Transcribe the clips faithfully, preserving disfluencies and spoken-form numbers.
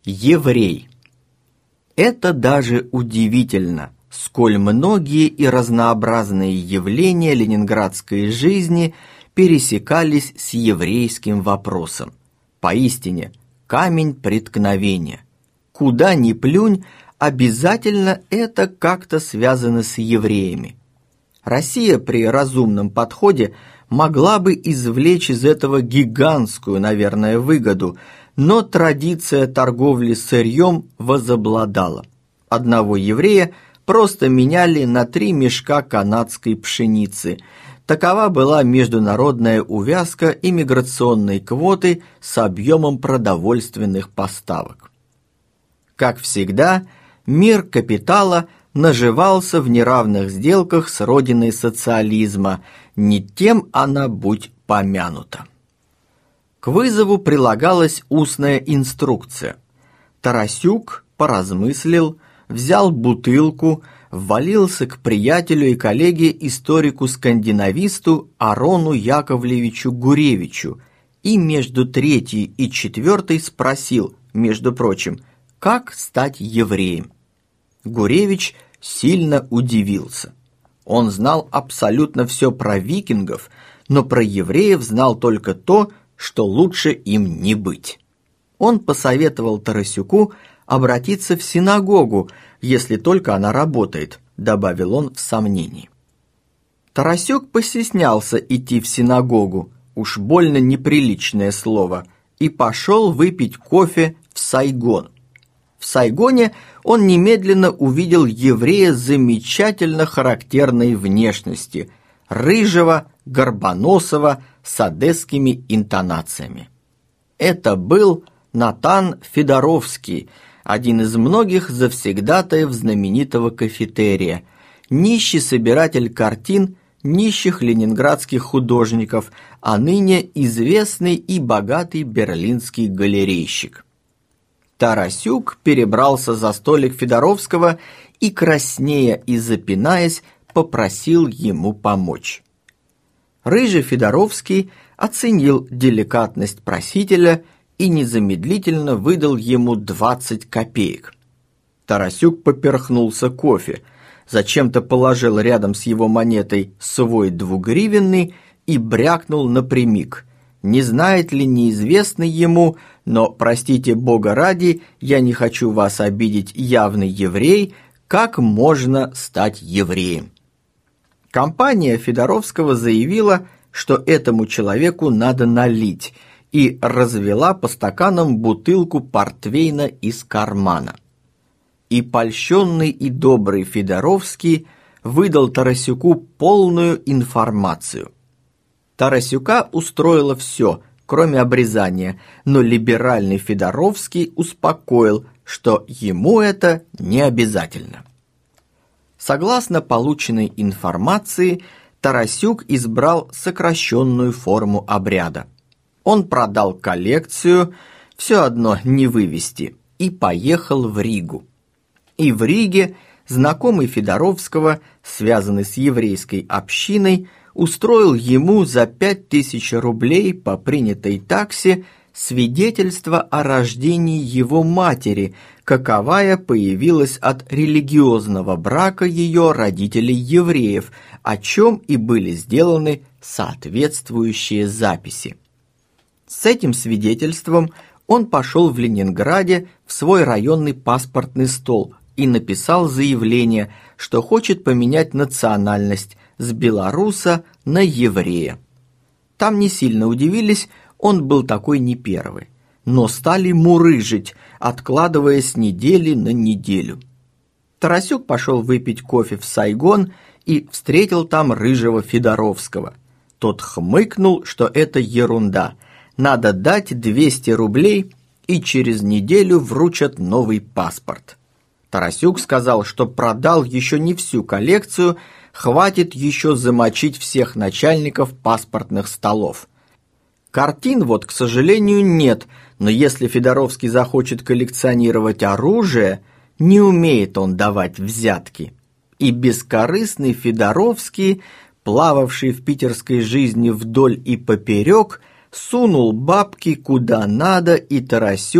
Еврей. Это даже удивительно, сколь многие и разнообразные явления ленинградской жизни пересекались с еврейским вопросом. Поистине, камень преткновения. Куда ни плюнь, обязательно это как-то связано с евреями. Россия при разумном подходе могла бы извлечь из этого гигантскую, наверное, выгоду, но традиция торговли сырьем возобладала. Одного еврея просто меняли на три мешка канадской пшеницы. Такова была международная увязка иммиграционной квоты с объемом продовольственных поставок. Как всегда, мир капитала наживался в неравных сделках с родиной социализма, не тем она будь помянута. К вызову прилагалась устная инструкция. Тарасюк поразмыслил, взял бутылку, ввалился к приятелю и коллеге-историку-скандинависту Арону Яковлевичу Гуревичу и между третьей и четвертой спросил, между прочим, как стать евреем. Гуревич сильно удивился. Он знал абсолютно все про викингов, но про евреев знал только то, что лучше им не быть. Он посоветовал Тарасюку обратиться в синагогу, если только она работает, добавил он в сомнении. Тарасюк постеснялся идти в синагогу, уж больно неприличное слово, и пошел выпить кофе в Сайгон. В Сайгоне он немедленно увидел еврея замечательно характерной внешности, рыжего, горбоносого, с одесскими интонациями. Это был Натан Федоровский, один из многих завсегдатаев знаменитого кафетерия, нищий собиратель картин нищих ленинградских художников, а ныне известный и богатый берлинский галерейщик. Тарасюк перебрался за столик Федоровского и, краснея и запинаясь, попросил ему помочь. Рыжий Федоровский оценил деликатность просителя и незамедлительно выдал ему двадцать копеек. Тарасюк поперхнулся кофе, зачем-то положил рядом с его монетой свой двугривенный и брякнул напрямик. Не знает ли неизвестный ему, но, простите Бога ради, я не хочу вас обидеть, явный еврей, как можно стать евреем? Компания Федоровского заявила, что этому человеку надо налить, и развела по стаканам бутылку портвейна из кармана. И польщенный и добрый Федоровский выдал Тарасюку полную информацию. Тарасюка устроило все, кроме обрезания, но либеральный Федоровский успокоил, что ему это не обязательно. Согласно полученной информации, Тарасюк избрал сокращенную форму обряда. Он продал коллекцию, все одно не вывести, и поехал в Ригу. И в Риге знакомый Федоровского, связанный с еврейской общиной, устроил ему за пять тысяч рублей по принятой таксе свидетельство о рождении его матери, каковая появилась от религиозного брака ее родителей евреев, о чем и были сделаны соответствующие записи. С этим свидетельством он пошел в Ленинграде в свой районный паспортный стол и написал заявление, что хочет поменять национальность с белоруса на еврея. Там не сильно удивились, он был такой не первый, но стали мурыжить, откладывая с недели на неделю. Тарасюк пошел выпить кофе в Сайгон и встретил там рыжего Федоровского. Тот хмыкнул, что это ерунда, надо дать двести рублей и через неделю вручат новый паспорт. Тарасюк сказал, что продал еще не всю коллекцию, хватит еще замочить всех начальников паспортных столов. Картин вот, к сожалению, нет, но если Федоровский захочет коллекционировать оружие, не умеет он давать взятки. И бескорыстный Федоровский, плававший в питерской жизни вдоль и поперек, сунул бабки куда надо, и Тарасюк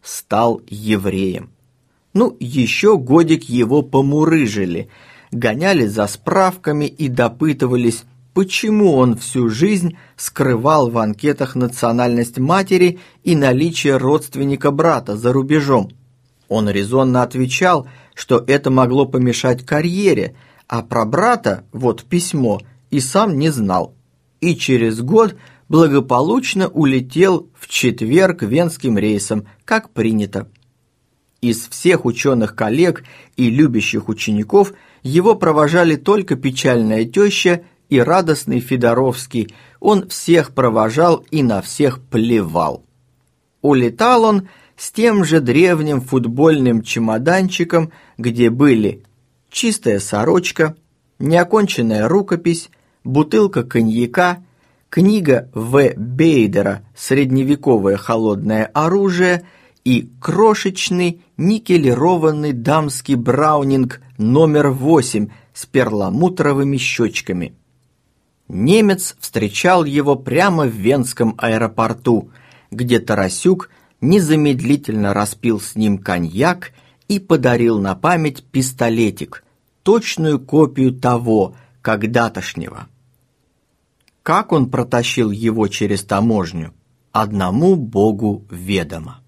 стал евреем. Ну, еще годик его помурыжили, гоняли за справками и допытывались, почему он всю жизнь скрывал в анкетах национальность матери и наличие родственника брата за рубежом. Он резонно отвечал, что это могло помешать карьере, а про брата, вот письмо, и сам не знал. И через год благополучно улетел в четверг венским рейсом, как принято. Из всех ученых-коллег и любящих учеников его провожали только печальная теща и радостный Федоровский. Он всех провожал и на всех плевал. Улетал он с тем же древним футбольным чемоданчиком, где были чистая сорочка, неоконченная рукопись, бутылка коньяка, книга В. Бейдера «Средневековое холодное оружие» и крошечный никелированный дамский браунинг номер восемь с перламутровыми щечками. Немец встречал его прямо в Венском аэропорту, где Тарасюк незамедлительно распил с ним коньяк и подарил на память пистолетик, точную копию того, когда-тошнего. Как он протащил его через таможню, одному Богу ведомо.